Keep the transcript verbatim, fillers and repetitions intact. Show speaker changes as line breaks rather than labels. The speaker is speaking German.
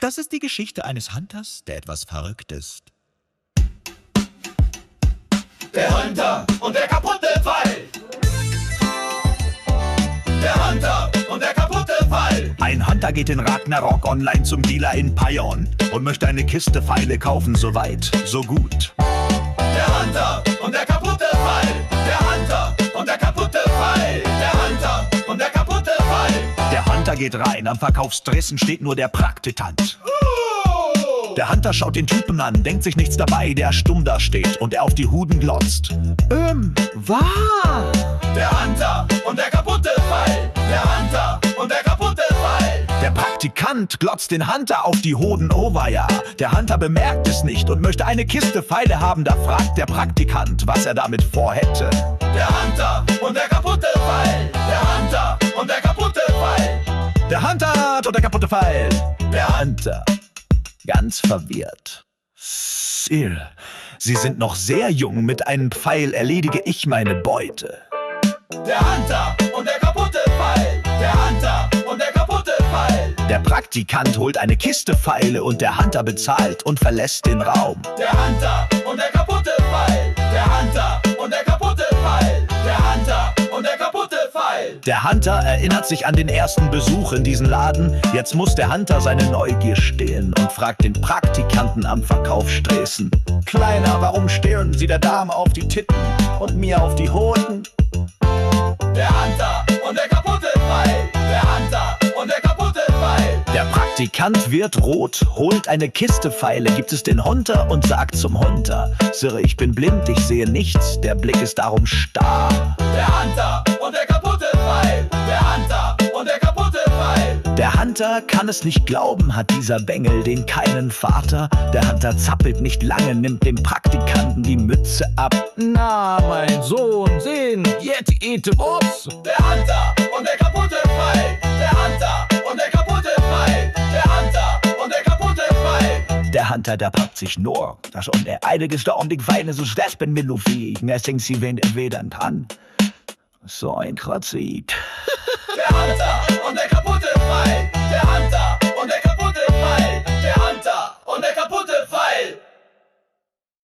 Das ist die Geschichte eines Hunters, der etwas verrückt ist.
Der Hunter und der kaputte Pfeil. Der Hunter und der kaputte Pfeil.
Ein Hunter geht in Ragnarok online zum Dealer in Pion und möchte eine Kiste Pfeile kaufen, so weit, so gut.
Der Hunter und der kaputte Pfeil. Der Hunter und der kaputte Pfeil. Der Hunter und der kaputte Pfeil.
Der Hunter geht rein, am Verkaufsdressen steht nur der Praktikant. Der Hunter schaut den Typen an, denkt sich nichts dabei, der stumm da steht und er auf die Huden glotzt. Ähm, wahr?
Der Hunter und der kaputte Pfeil. Der Hunter und der kaputte Pfeil.
Der Praktikant glotzt den Hunter auf die Hoden, oh weia. Der Hunter bemerkt es nicht und möchte eine Kiste Pfeile haben, da fragt der Praktikant, was er damit vorhätte.
Der Hunter und der kaputte Pfeil. Der Hunter und der kaputte Pfeil.
Der Hunter hat und der kaputte Pfeil. Der Hunter, ganz verwirrt. Sir, Sie sind noch sehr jung, mit einem Pfeil erledige ich meine Beute.
Der Hunter und der kaputte Pfeil. Der Hunter und der kaputte Pfeil.
Der Praktikant holt eine Kiste Pfeile und der Hunter bezahlt und verlässt den Raum.
Der Hunter und der kaputte Pfeil. Der Hunter und der kaputte Pfeil. Der Hunter und der kaputte Pfeil.
Der Hunter erinnert sich an den ersten Besuch in diesen Laden. Jetzt muss der Hunter seine Neugier stillen und fragt den Praktikanten am Verkaufsdressen: Kleiner, warum stehen Sie der Dame auf die Titten und mir auf die Hoden?
Der Hunter und der kaputte Pfeil. Der Hunter und der kaputte Pfeil.
Der Praktikant wird rot, holt eine Kiste Pfeile, gibt es den Hunter und sagt zum Hunter: Sir, ich bin blind, ich sehe nichts, der Blick ist darum starr.
Der Hunter und der kaputte Pfeil. Der Hunter und der kaputte Pfeil.
Der Hunter kann es nicht glauben, hat dieser Bengel den keinen Vater. Der Hunter zappelt nicht lange, nimmt dem Praktikanten die Mütze ab. Na, mein Sohn, sehen, jetzt ete Boss.
Der Hunter und der kaputte Pfeil. Der Hunter und der kaputte Pfeil. Der Hunter und der kaputte Pfeil.
Der Hunter, der packt sich nur, das und er einiges da um die Feine, so das bin mir nur fähig. Er singt sie wen er weder kann. So ein Kratzit.
Der Hunter und der kaputte Pfeil. Der Hunter